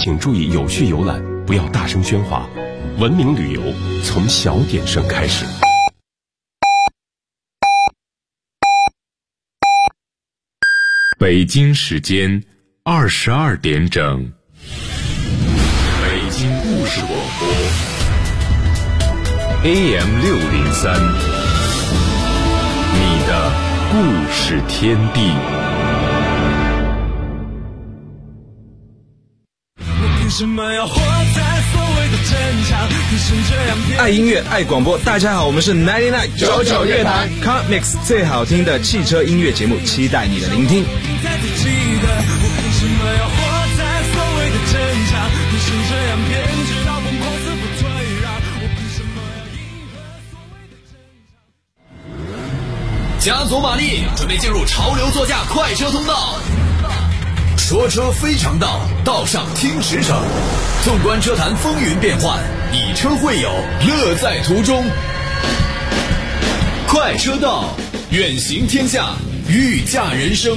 请注意有序游览，不要大声喧哗。文明旅游从小点声开始。 北京时间22点整，北京故事广播 AM603，你的故事天地。 爱音乐爱广播，大家好，我们是99乐坛 Car Mix 最好听的汽车音乐节目，期待你的聆听。 加足马力，准备进入潮流座驾快车通道。说车非常道，道上听驰骋。纵观车坛风云变幻，以车会友，乐在途中。快车道，远行天下，御驾人生。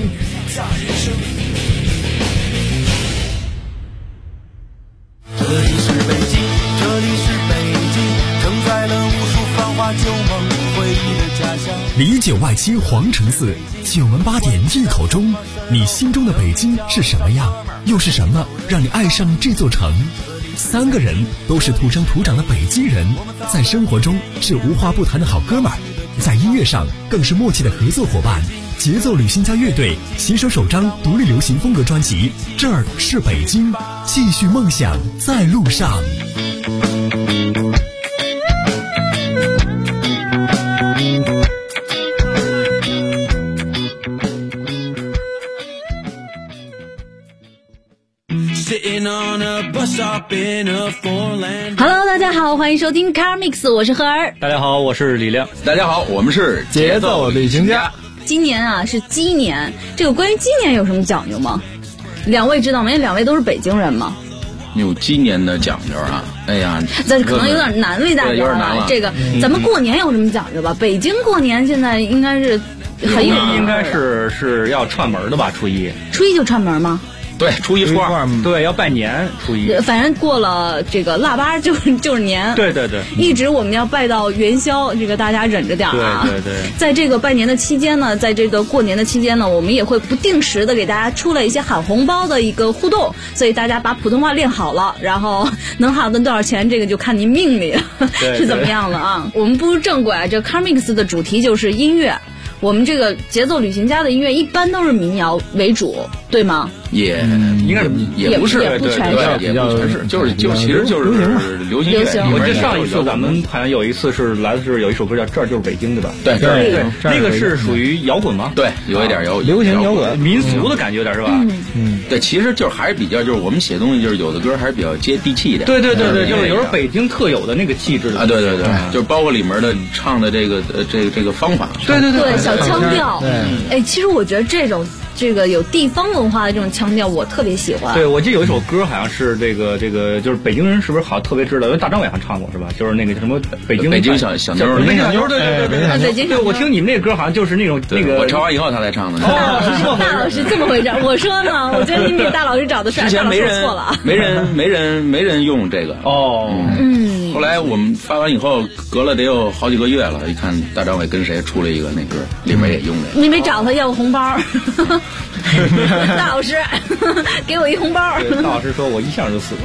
这里是北京，这里是北京，承载了无数繁华旧梦回忆的家乡。 里9外7皇城寺，9门8点一口钟。你心中的北京是什么样？又是什么让你爱上这座城？3个人都是土生土长的北京人，在生活中是无话不谈的好哥们儿，在音乐上更是默契的合作伙伴。节奏旅行家乐队携手首张独立流行风格专辑《这儿是北京》，继续梦想在路上。 Hello， 大家好，欢迎收听 Car Mix， 我是何儿。 大家好，我是李亮。 大家好，我们是节奏旅行家。 今年啊是鸡年，这个关于鸡年有什么讲究吗？两位知道吗？因为两位都是北京人嘛。 有鸡年的讲究啊！哎呀， 这可能有点难为大家了。这个咱们过年有什么讲究吧？北京过年现在应该是很有名， 应该是要串门的吧？初一就串门吗？ 对，初一初二， 对，要拜年。初一， 反正过了这个腊八就是年。 对， 一直我们要拜到元宵，这个大家忍着点啊。 对， 在这个拜年的期间呢，在这个过年的期间呢，我们也会不定时的给大家出了一些喊红包的一个互动，所以大家把普通话练好了，然后能喊到多少钱，这个就看您命里是怎么样了啊。我们步入正轨啊，这 Car Mix 的主题就是音乐。我们这个节奏旅行家的音乐一般都是民谣为主，对吗？ 应该也不是， 也不全是， 也不全是，其实就是流行乐。 我记得上一次咱们好像有一次是来的是有一首歌叫《这儿就是北京》，对吧？ 对， 那个是属于摇滚吗？ 对，有一点流行摇滚，民俗的感觉有点是吧？ 对，其实就是还是比较，就是我们写东西就是有的歌还是比较接地气一点。 对，就是有时候北京特有的那个气质啊，对，就是包括里面的唱的这个方法。 对，小腔调。哎，其实我觉得这个有地方文化的这种腔调，我特别喜欢。 对，我记得有一首歌好像是这个，就是北京人是不是好像特别知道？因为大张伟还唱过是吧？就是那个什么北京小妞， 北京小妞，对， 北京。 对，我听你们那个歌好像就是那种那个。 我唱完以后他才唱的。 大老师这么回事？我说呢，我觉得你比大老师长得帅。 之前没人用这个。后来我们发完以后，隔了得有好几个月了，一看大张伟跟谁出了一个那歌，里面也用的。 你没找他要个红包？大老师，给我一红包。 大老师说我一下就死了。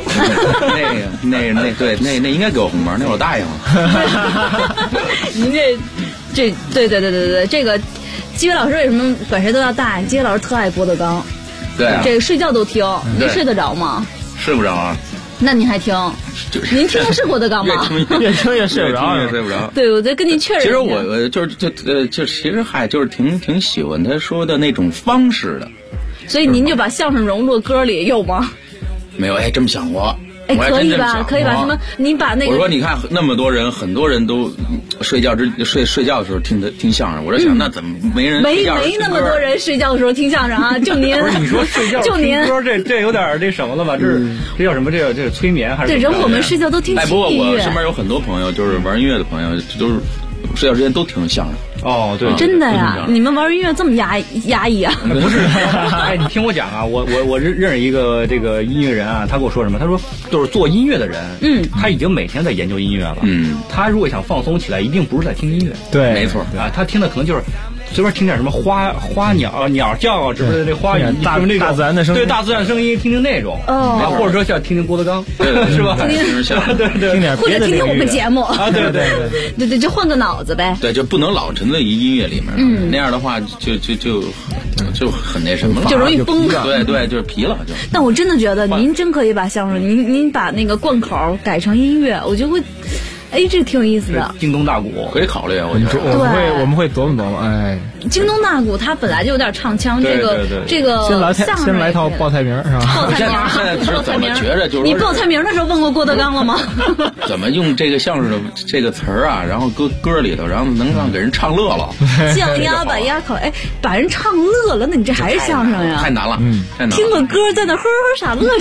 那应该给我红包，那我答应了。 您这对，这个基伟老师为什么管谁都要大？基伟老师特爱郭德纲。 对啊， 这个睡觉都听，您睡得着吗？ 睡不着啊。 那您还听？您听的是郭德纲吗？ 越听越睡不着， 越睡不着。 对，我再跟您确认。 其实我其实还就是挺喜欢他说的那种方式的。 所以您就把相声融入歌里有吗？ 没有，这么想过。 哎，可以吧？可以吧？什么？你把那个我说，你看那么多人，很多人都睡觉的时候听相声。我在想，那怎么没那么多人睡觉的时候听相声啊？就您， 不是你说睡觉就您歌，这有点这什么了吧？这叫什么？这是催眠还是？ 对，人我们睡觉都听轻音乐。 不过我身边有很多朋友，就是玩音乐的朋友，都是睡觉之前都听相声。 哦，对， 真的呀！你们玩音乐这么压抑啊？ 不是，哎，你听我讲啊，我认识一个这个音乐人啊，他跟我说什么？他说就是做音乐的人，他已经每天在研究音乐了，他如果想放松起来，一定不是在听音乐， 对，没错啊，他听的可能就是随便听点什么花鸟叫，是不是那花语大自然的声音？对，大自然声音，听听那种，或者说像听听郭德纲，是吧？ 对， 听点或者听听我们节目啊，对， 就换个脑子呗。 对，就不能老沉醉于音乐里面，那样的话就很那什么了， 就容易崩了。 对，就是疲了就。 但我真的觉得您真可以把相声，您把那个贯口改成音乐，我就会。哎，这个挺有意思的， 京东大鼓可以考虑啊，我觉得。 我们会琢磨。哎， 京东大鼓它本来就有点唱腔，这个先来套报菜名是吧？ 报菜名， 怎么觉着就是你报菜名的时候问过郭德纲了吗？ 怎么用这个相声的这个词儿啊，然后歌里头，然后能让给人唱乐了？ 降压把鸭口，哎，把人唱乐了，那你这还是相声呀？ 太难了，太难了。 听个歌在那呵呵傻乐，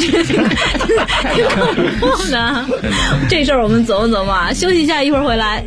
这呢？这事儿我们琢磨啊。休息一下，一会儿回来。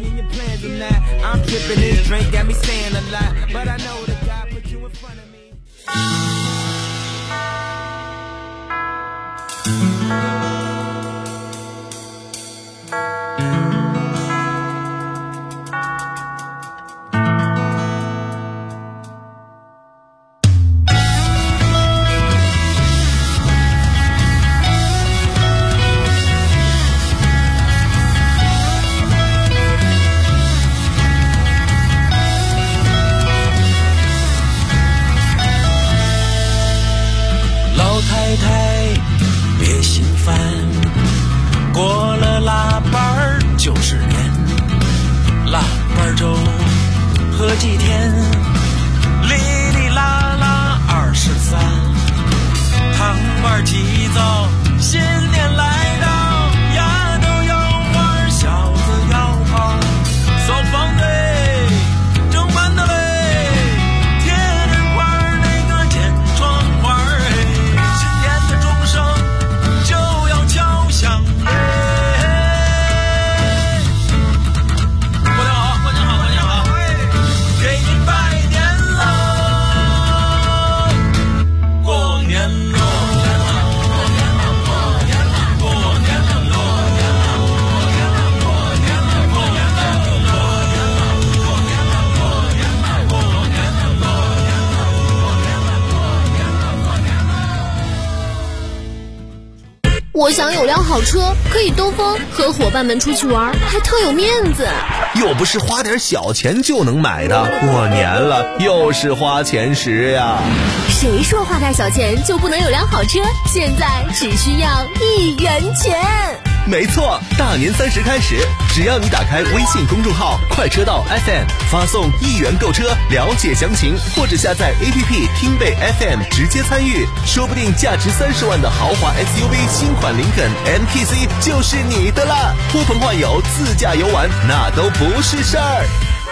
过了腊八90年，腊八粥喝几天，哩哩啦啦23，糖丸祭灶，新年来到，丫头要玩，小子要跑，扫房队正班的嘞，贴着块那个剪窗花，新年的钟声就要敲响。 我想有辆好车，可以兜风，和伙伴们出去玩，还特有面子。 又不是花点小钱就能买的，过年了又是花钱时呀。 谁说花点小钱就不能有辆好车？现在只需要1元钱。 没错，大年30开始，只要你打开微信公众号快车道 FM， 发送1元购车，了解详情，或者下载 APP 听贝 FM 直接参与，说不定价值30万的豪华 SUV 新款林肯 MPC 就是你的啦！呼朋唤友自驾游玩，那都不是事儿。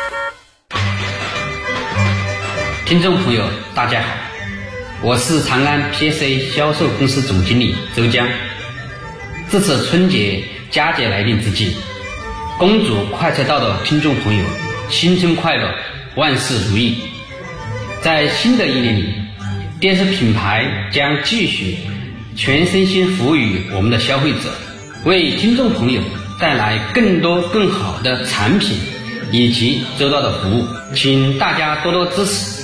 听众朋友大家好，我是长安 PSA 销售公司总经理周江。这次春节佳节来临之际，恭祝快车道的听众朋友新春快乐，万事如意。在新的一年里，电视品牌将继续全身心服务于我们的消费者，为听众朋友带来更多更好的产品以及周到的服务，请大家多多支持。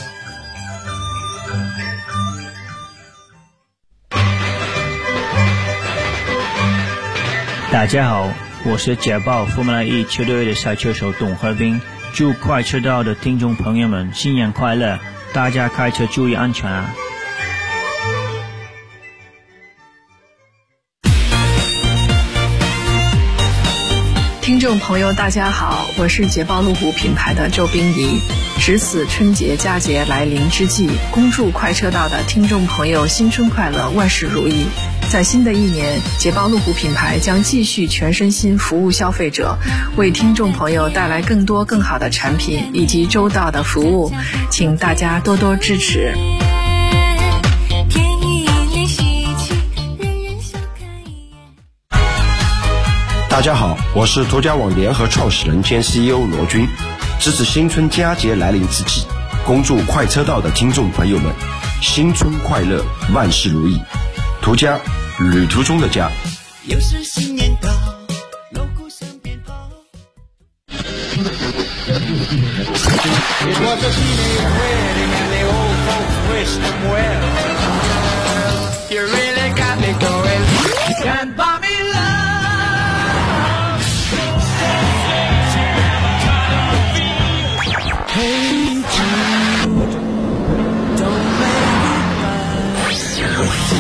大家好，我是捷豹Formula E 车队的赛车手董和斌，祝快车道的听众朋友们新年快乐，大家开车注意安全啊！ 听众朋友大家好，我是捷豹路虎品牌的周冰怡。值此春节佳节来临之际，恭祝快车道的听众朋友新春快乐，万事如意。在新的一年，捷豹路虎品牌将继续全身心服务消费者，为听众朋友带来更多更好的产品以及周到的服务，请大家多多支持。 大家好，我是途家网联合创始人兼 CEO 罗军。 值此新春佳节来临之际，恭祝快车道的听众朋友们新春快乐，万事如意。途家，旅途中的家。 又是新年到，锣鼓响鞭炮。It was a teenage wedding and the old folks wished them well. You really got me going. You can't buy me love. Hey Jude, don't make me cry.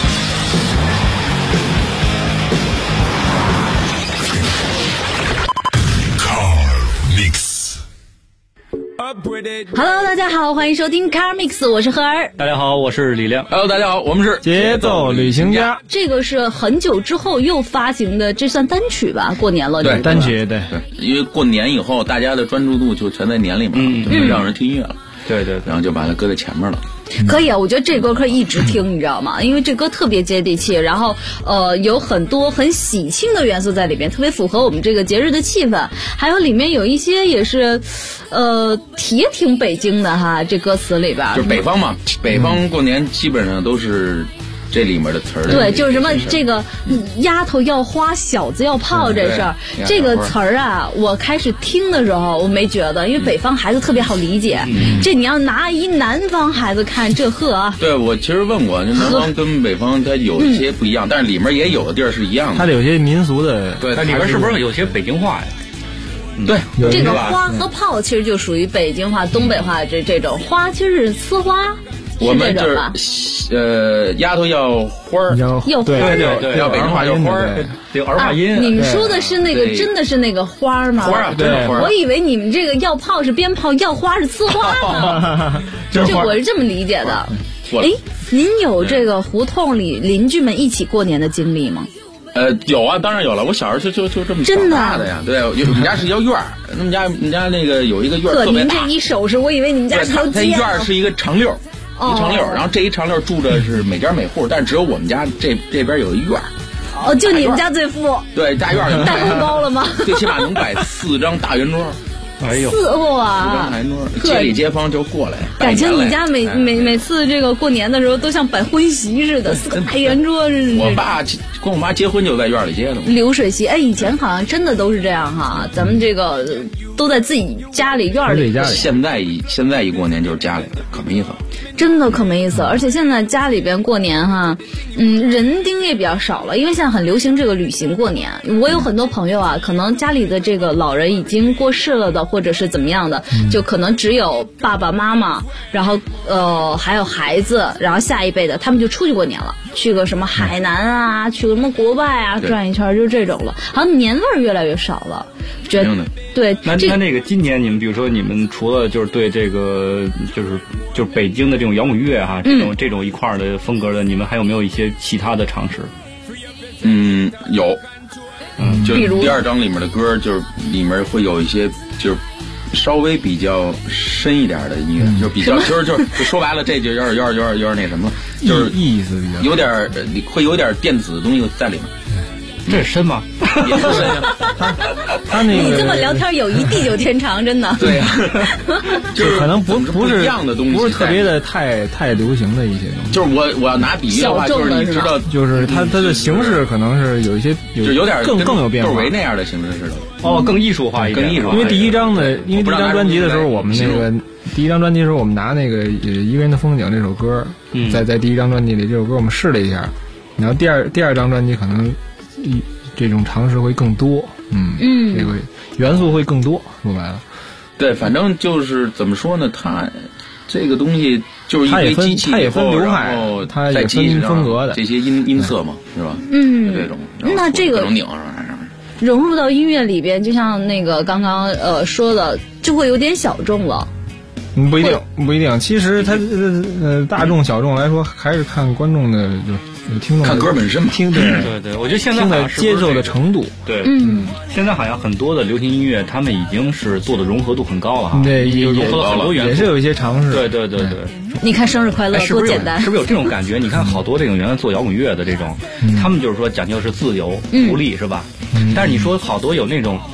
Hello， 大家好，欢迎收听 Car Mix， 我是何儿。 大家好，我是李亮。 Hello， 大家好，我们是节奏旅行家。 这个是很久之后又发行的，这算单曲吧？过年了， 对， 单曲对， 因为过年以后，大家的专注度就全在年里面，就没让人听音乐了。 对， 然后就把它搁在前面了。 可以啊，我觉得这歌可以一直听，你知道吗？因为这歌特别接地气，然后有很多很喜庆的元素在里边，特别符合我们这个节日的气氛。还有里面有一些也是，也挺北京的哈，这歌词里边。 就是北方嘛，北方过年基本上都是这里面的词儿。 对，就是什么这个丫头要花，小子要炮这事儿，这个词儿啊，我开始听的时候我没觉得，因为北方孩子特别好理解。这你要拿一南方孩子看，这呵啊。 对，我其实问过，南方跟北方它有一些不一样，但是里面也有的地儿是一样的。 它有些民俗的， 对， 它里面是不是有些北京话呀？ 对， 这个花和炮其实就属于北京话、东北话这种花，其实是呲花。 我们就是丫头要花儿， 要对，要北京话要花儿， 有儿化音。 你们说的是那个真的是那个花儿吗？ 花啊，对， 我以为你们这个要炮是鞭炮，要花是呲花呢。这我是这么理解的。哎，您有这个胡同里邻居们一起过年的经历吗？ 有啊，当然有了。我小时候就这么长大的呀。对，我们家是一条院儿，我们家那个有一个院儿特别大。 您这一手势，我以为你们家是条街。 它院儿是一个长溜儿。一长溜，然后这一长溜住的是每家每户，但只有我们家这边有一院。 就你们家最富。 对，大院里带红包了吗？ 最起码能摆4张大圆桌。 哎呦， 哇！4张大圆桌，街里街坊就过来。 感情你家每次这个过年的时候都像摆婚席似的，4个大圆桌是。 我爸跟我妈结婚就在院里结的。 流水席，哎，以前好像真的都是这样哈，咱们这个都在自己家里院里。 现在一过年就是家里的，可没意思。 真的可没意思，而且现在家里边过年哈，人丁也比较少了，因为现在很流行这个旅行过年。我有很多朋友啊，可能家里的这个老人已经过世了的，或者是怎么样的，就可能只有爸爸妈妈，然后还有孩子，然后下一辈的他们就出去过年了，去个什么海南啊，去个什么国外啊，转一圈就这种了，好像年味儿越来越少了。觉得对， 那个今年你们比如说你们除了就是对这个就是北京的这种摇滚乐哈，这种一块的风格的，你们还有没有一些其他的尝试？ 有，就第2章里面的歌，就是里面会有一些就是稍微比较深一点的音乐，就比较就说白了，这就有点那什么，就是意思比较有点会有点电子的东西在里面。 这是深吗？ 也是深呀。 他那个你这么聊天有一地久天长，真的。 对呀， 就是可能不是一样的东西， 不是特别的太流行的一些东西。 就是我要拿比喻的话，就是你知道， 就是它的形式可能是有一些就有点更有变化， 窦唯那样的形式似的。 更艺术化一点， 更艺术化。 因为第一张专辑的时候，我们那个第一张专辑的时候，我们拿那个一个人的风景这首歌，在第一张专辑里这首歌我们试了一下，然后第二张专辑可能。这种尝试会更多，这个元素会更多，说白了。 对，反正就是怎么说呢，它这个东西就是一堆机器， 它也分流派，它也分风格的这些音色嘛，是吧？这种那这个拧上融入到音乐里边，就像那个刚刚说的，就会有点小众了。 不一定，其实它大众小众来说，还是看观众的就听众看歌本身嘛。 对，我觉得现在听的接受的程度。 对，现在好像很多的流行音乐，他们已经是做的融合度很高了哈。 对， 也融合了很多元素， 也是有一些尝试。 对。 你看生日快乐多简单， 是不是有这种感觉？你看好多这种原来做摇滚乐的这种，他们就是说讲究是自由、独立，是吧？但是你说好多有那种。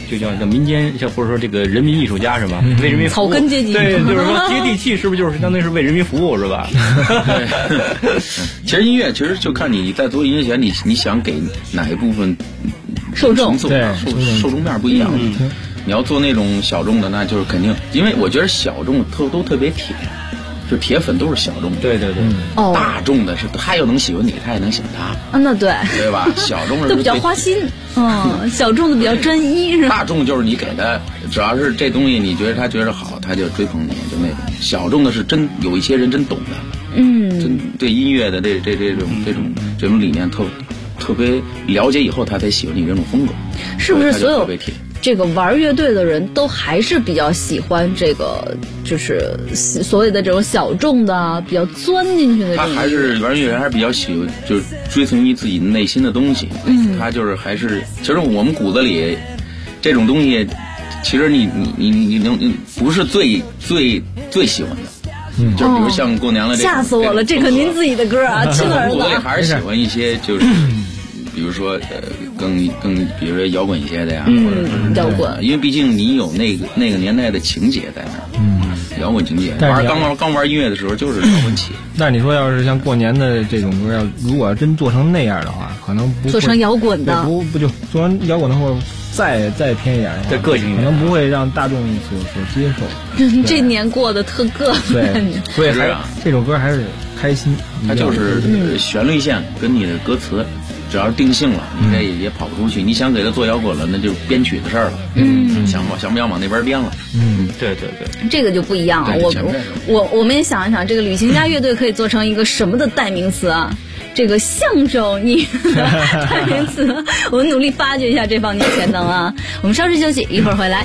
就叫民间，或者说这个人民艺术家是吧？为人民服务， 草根阶级， 对，就是说接地气，是不是就是相当于是为人民服务是吧？ 对，其实音乐其实就看你在做音乐前，你想给哪一部分受众， 对，受众面不一样。你要做那种小众的，那就是肯定，因为我觉得小众都特别铁。就铁粉都是小众的， 对对对， 大众的是他又能喜欢你，他也能喜欢他， 那对， 对吧？小众的都比较花心，小众的比较专一，是吧？ 大众就是你给的，只要是这东西你觉得他觉得好，他就追捧你，就那种。小众的是真有一些人真懂的，真对音乐的这种理念特别了解以后，他才喜欢你这种风格， 是不是？所有这个玩乐队的人都还是比较喜欢这个，就是所谓的这种小众的、比较钻进去的。 他还是玩乐队人，还是比较喜欢，就是追随于自己内心的东西。他就是还是，其实我们骨子里这种东西，其实你能不是最喜欢的。就比如像过年了， 吓死我了！这可您自己的歌啊，亲儿子。 骨子里还是喜欢一些就是。比如说，更，比如说摇滚一些的呀，或者是摇滚， 因为毕竟你有那个年代的情节在那儿，摇滚情节。刚玩音乐的时候就是摇滚起。 但是你说要是像过年的这种歌，如果真做成那样的话，可能不做成摇滚的， 不就做成摇滚的或再偏一点的话， 再个性一点， 可能不会让大众所接受。 这年过得特个性， 对，所以这首歌还是开心。 它就是旋律线跟你的歌词。只要是定性了，你这也跑不出去。你想给他做摇滚了，那就是编曲的事儿了。想不想往那边编了？ 对对对， 这个就不一样了。我们也想一想，这个旅行家乐队可以做成一个什么的代名词啊？这个相声艺的代名词，我们努力发掘一下这方面潜能啊！我们稍事休息，一会儿回来。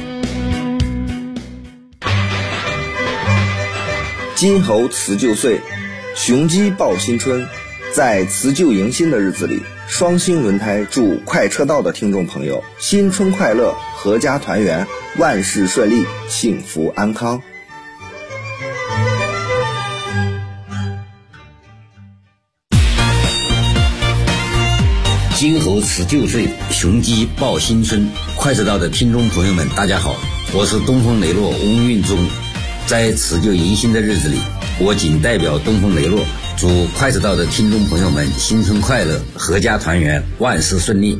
金猴辞旧岁，雄鸡报新春，在辞旧迎新的日子里。双星轮胎祝快车道的听众朋友新春快乐，阖家团圆，万事顺利，幸福安康。 金猴辞旧岁，雄鸡报新春。快车道的听众朋友们，大家好，我是东风雷诺翁运忠。在辞旧迎新的日子里，我仅代表东风雷诺祝快车道的听众朋友们新春快乐，阖家团圆，万事顺利。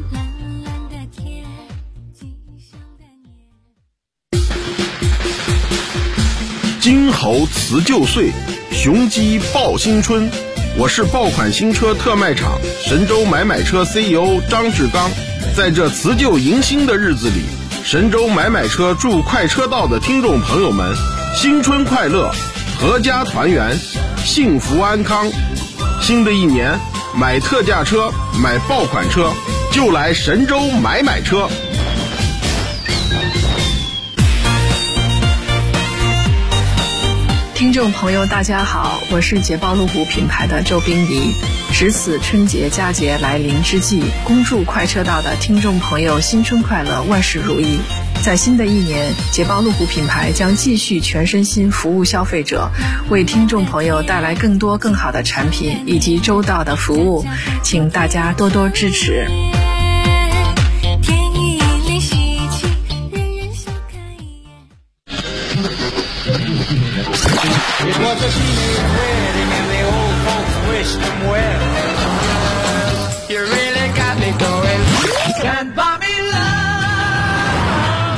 金猴辞旧岁，雄鸡报新春。我是爆款新车特卖场神州买车 CEO 张志刚。在这辞旧迎新的日子里，神州买车祝快车道的听众朋友们新春快乐，阖家团圆，幸福安康。新的一年，买特价车，买爆款车，就来神州买车。 听众朋友大家好，我是捷豹路虎品牌的周冰怡。值此春节佳节来临之际，恭祝快车道的听众朋友新春快乐，万事如意。在新的一年，捷豹路虎品牌将继续全身心服务消费者，为听众朋友带来更多更好的产品以及周到的服务，请大家多多支持。 It was a teenage wedding and the old folks wished them well. You really got me going. Can't buy me love.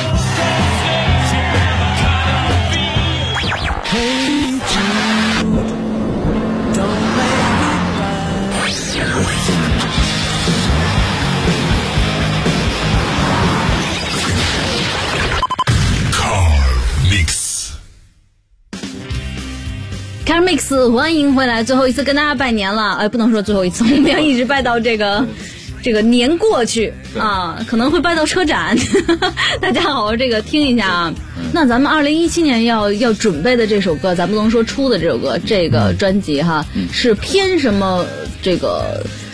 Hey Jude, don't make me Car Mix， 欢迎回来！最后一次跟大家拜年了，不能说最后一次，我们要一直拜到这个年过去啊，可能会拜到车展。大家好好这个听一下啊。那咱们2017年要准备的这首歌，咱不能说出的这首歌，这个专辑哈，是偏什么这个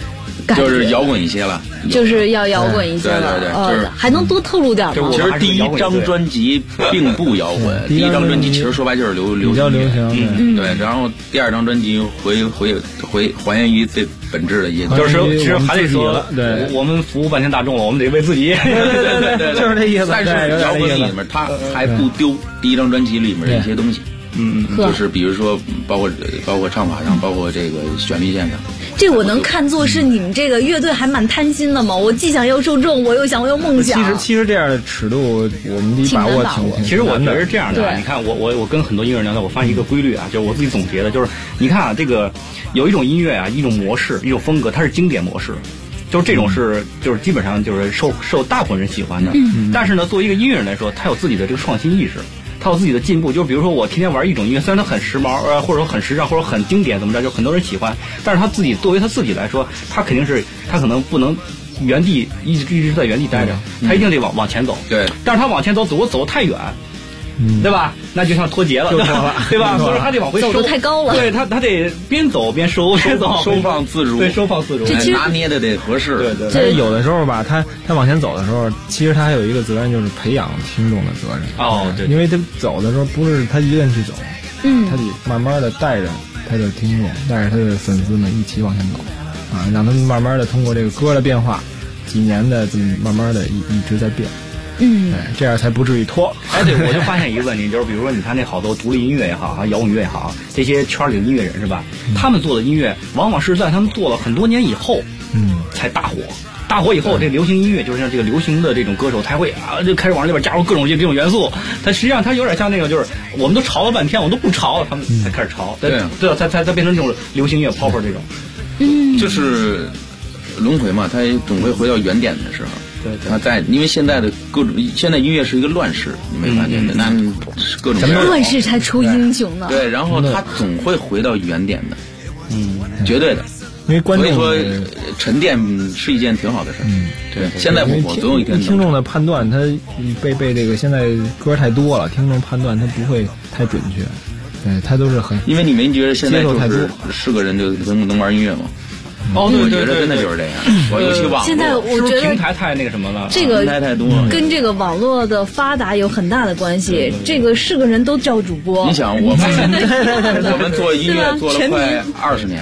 就是摇滚一些了， 就是要摇滚一些了。 对，就是还能多透露点吗？ 其实第一张专辑并不摇滚，第一张专辑其实说白就是流行，对。然后第二张专辑还原于最本质的意思， 就是其实还得说，对，我们服务半天大众了，我们得为自己， 对， 就是这意思。 但是摇滚里面它还不丢第一张专辑里面的一些东西。就是比如说，包括唱法上，包括这个旋律线上， 这我能看作是你们这个乐队还蛮贪心的嘛？我既想要受众，我又想要梦想。 其实这样的尺度，我们得把握挺。 其实我觉得是这样的，你看我跟很多音乐人聊天，我发现一个规律啊，就是我自己总结的，就是你看啊，这个有一种音乐啊，一种模式，一种风格，它是经典模式。就是这种就是基本上就是受大部分人喜欢的，但是呢，作为一个音乐人来说，他有自己的这个创新意识。他有自己的进步，就是比如说我天天玩一种音乐，虽然它很时髦，或者说很时尚，或者很经典，怎么着，就很多人喜欢，但是他自己作为他自己来说，他肯定是他可能不能原地一直在原地待着，他一定得往前走。 对， 但是他往前走太远。对吧？那就像脱节了，对吧？所以说他得往回收， 走得太高了。 对他得边走边收， 收放自如。 对，收放自如， 拿捏的得合适。 对。 但是有的时候吧，他往前走的时候，其实他还有一个责任，就是培养听众的责任。 哦，对。 因为他走的时候不是他一个人去走，他得慢慢的带着他的听众，带着他的粉丝们一起往前走，啊，让他们慢慢的通过这个歌的变化，几年的这么慢慢的一直在变。这样才不至于拖。 对，我就发现一个问题，就是比如说你看那好多独立音乐也好，摇滚乐也好，这些圈里的音乐人是吧？他们做的音乐往往是在他们做了很多年以后，才大火。大火以后，这流行音乐就是像这个流行的这种歌手才会就开始往里边加入各种这种元素。它实际上它有点像那个，就是我们都吵了半天，我们都不吵了，他们才开始吵。对，才变成这种流行乐 pop 这种。 就是轮回嘛，它总会回到原点的时候。 对， 它因为现在的现在音乐是一个乱世，你没发现的？那各种乱世才出英雄呢。 对，然后它总会回到原点的，绝对的。 因为观众所以说沉淀是一件挺好的事。对，现在不火，总有一天。 听众的判断，他被这个现在歌太多了，听众判断他不会太准确。对，他都是很因为你没觉得现在是个人就能玩音乐吗？对，我觉得真的就是这样。尤其网络， 现在我觉得平台太那个什么了， 这个平台太多， 跟这个网络的发达有很大的关系。这个是个人都叫主播。 你想，我们做音乐做了快20年，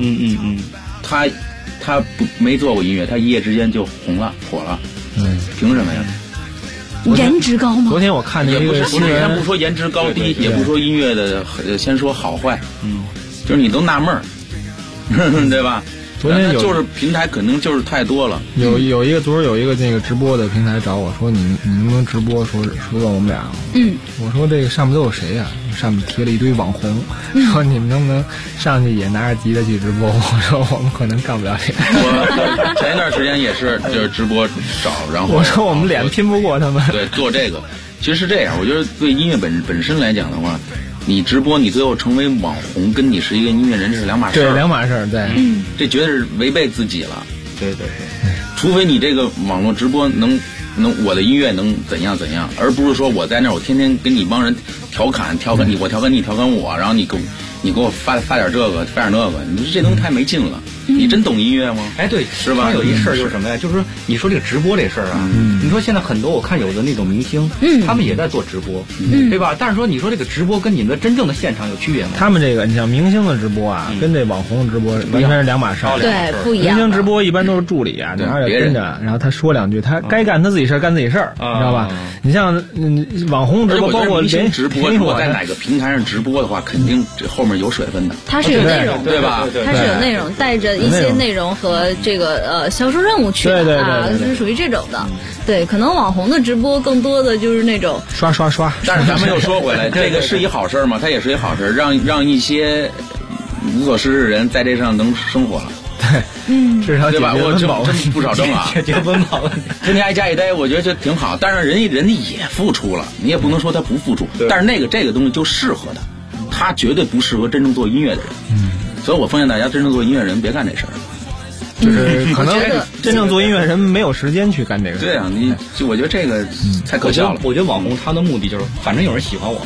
他没做过音乐，他一夜之间就红了火了，凭什么呀？ 颜值高吗？ 昨天我看那个新闻， 先不说颜值高低，也不说音乐的，先说好坏，就是你都纳闷儿，对吧？ 昨天就是平台可能就是太多了。 昨儿有一个那个直播的平台找我说你能不能直播？说问我们俩。我说这个上面都有谁呀？上面贴了一堆网红，说你们能不能上去也拿着吉他去直播？我说我们可能干不了这个。 我前一段时间也是就是直播找，然后我说我们脸拼不过他们。 对，做这个其实是这样。我觉得对音乐本身来讲的话，你直播，你最后成为网红，跟你是一个音乐人是两码事。 对，两码事。对， 这绝对是违背自己了。 对， 除非你这个网络直播能我的音乐能怎样，而不是说我在那儿我天天跟你帮人调侃你，我调侃你，调侃我，然后你给我发点这个，发点那个，你说这东西太没劲了。你真懂音乐吗？ 对， 是吧？ 有一事儿就是什么呀？就是说，你说这个直播这事儿啊，你说现在很多我看有的那种明星，他们也在做直播，对吧？但是说你说这个直播跟你们的真正的现场有区别吗？ 他们这个，你像明星的直播啊，跟这网红直播完全是两码事。 对，不一样。 明星直播一般都是助理啊，拿着跟着，然后他说两句，他该干他自己事儿，干自己事儿，你知道吧？你像网红直播，包括连直播，如果在哪个平台上直播的话，肯定这后面有水分的。 他是有内容， 对吧？ 他是有内容，带着一些内容和这个销售任务去的是属于这种的。对，可能网红的直播更多的就是那种刷。 但是咱们又说回来，这个是一好事嘛？它也是一好事，让一些无所事事的人在这上能生活了。 对，至少对吧？我真不少挣啊， 解决温饱问题。 天天挨家一待，我觉得这挺好。但是人家也付出了，你也不能说他不付出。但是这个东西就适合他绝对不适合真正做音乐的人。所以我奉劝大家，真正做音乐人别干这事儿。 就是可能真正做音乐人没有时间去干这个。 对啊，我觉得这个太可笑了。 我觉得网红他的目的就是，反正有人喜欢我，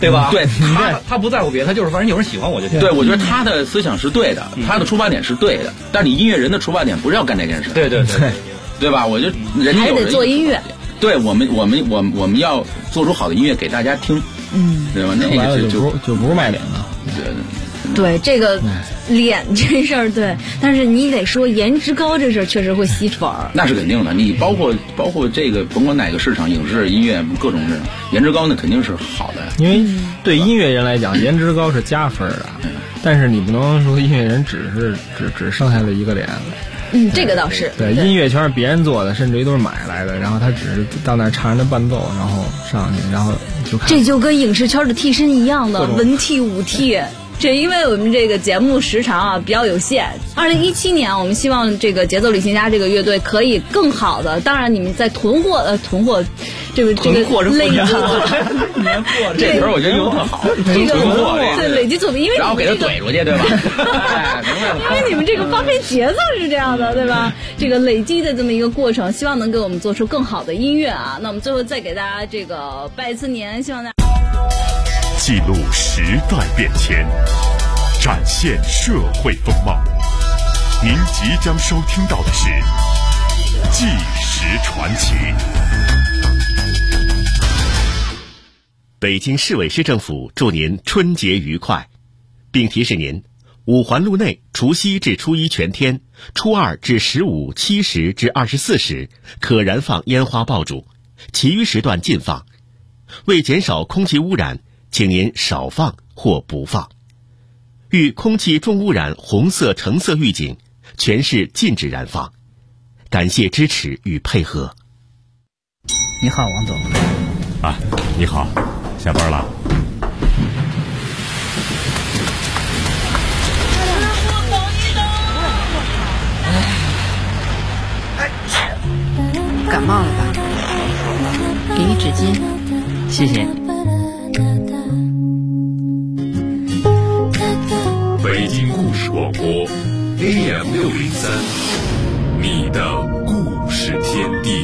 对吧？ 对， 他不在乎别的，他就是反正有人喜欢我就行。 对，我觉得他的思想是对的，他的出发点是对的，但是你音乐人的出发点不是要干这件事。 对对对， 对吧？我就人家还得做音乐。 对我们要做出好的音乐给大家听，对吧？那个就不是卖脸了。 对这个脸这事儿，对，但是你得说颜值高这事儿确实会吸粉儿， 那是肯定的。你包括这个，甭管哪个市场，影视、音乐各种市场，颜值高那肯定是好的。 因为对音乐人来讲，颜值高是加分的，但是你不能说音乐人只剩下了一个脸。 这个倒是对，音乐全是别人做的，甚至于都是买来的，然后他只是到那儿唱人的伴奏，然后上去，然后就看。 这就跟影视圈的替身一样的文替武替。这因为我们这个节目时长啊比较有限，2017年我们希望这个节奏旅行家这个乐队可以更好的，当然你们在囤货这个累积年货这词儿我觉得用得好， 这个对累积作品，因为然后给他怼出去，对吧？ 因为你们这个发挥节奏是这样的，对吧？这个累积的这么一个过程，希望能给我们做出更好的音乐啊。那我们最后再给大家这个拜一次年，希望大家记录时代变迁，展现社会风貌。您即将收听到的是《纪实传奇》。北京市委市政府祝您春节愉快，并提示您：五环路内除夕至初一全天、初二至15、7时至24时可燃放烟花爆竹，其余时段禁放。为减少空气污染，请您少放或不放。遇空气重污染红色、橙色预警，全市禁止燃放。感谢支持与配合。 你好，王总。 啊，你好，下班了。 感冒了吧？给你纸巾。 谢谢。 北京故事广播 AM603，你的故事天地。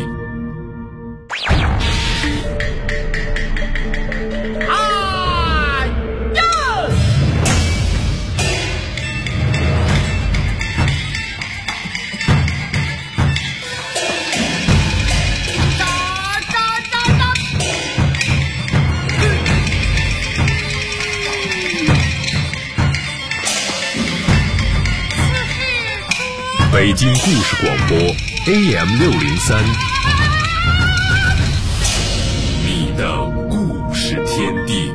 北京故事广播 AM603，你的故事天地。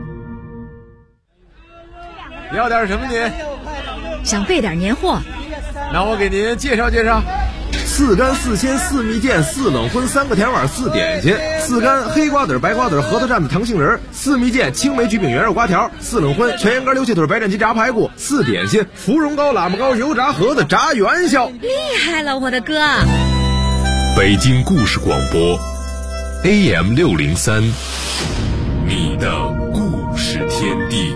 要点什么您？ 想备点年货。 那我给您介绍介绍：4干4鲜4蜜饯4冷荤3个甜碗4点心，4干黑瓜子白瓜子核桃蘸子糖杏仁，4蜜饯青梅焗饼圆肉瓜条，4冷荤全羊肝溜蟹腿白斩鸡炸排骨，4点心芙蓉糕喇嘛糕油炸盒子炸元宵。 厉害了，我的哥！ 北京故事广播 AM603，你的故事天地。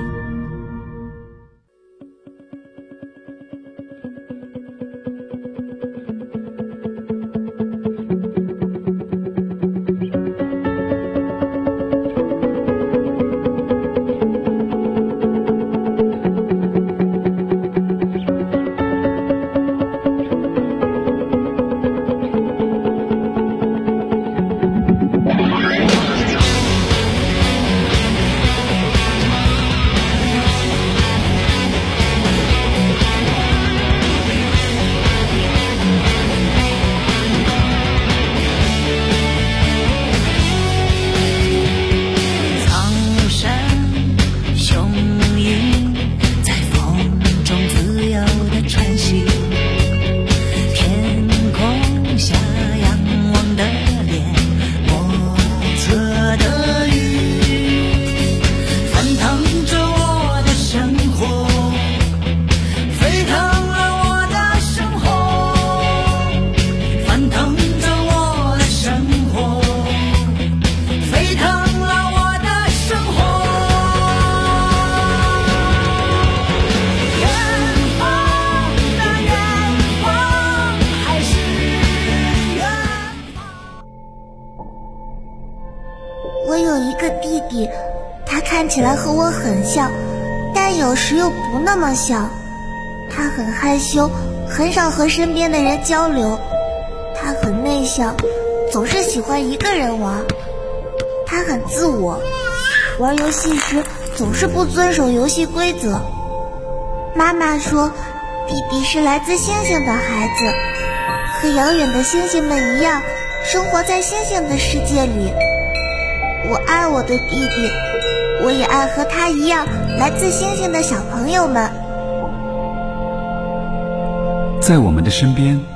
看起来和我很像，但有时又不那么像。他很害羞，很少和身边的人交流。他很内向，总是喜欢一个人玩。他很自我，玩游戏时总是不遵守游戏规则。妈妈说，弟弟是来自星星的孩子，和遥远的星星们一样，生活在星星的世界里。我爱我的弟弟，我也爱和他一样来自星星的小朋友们。 在我们的身边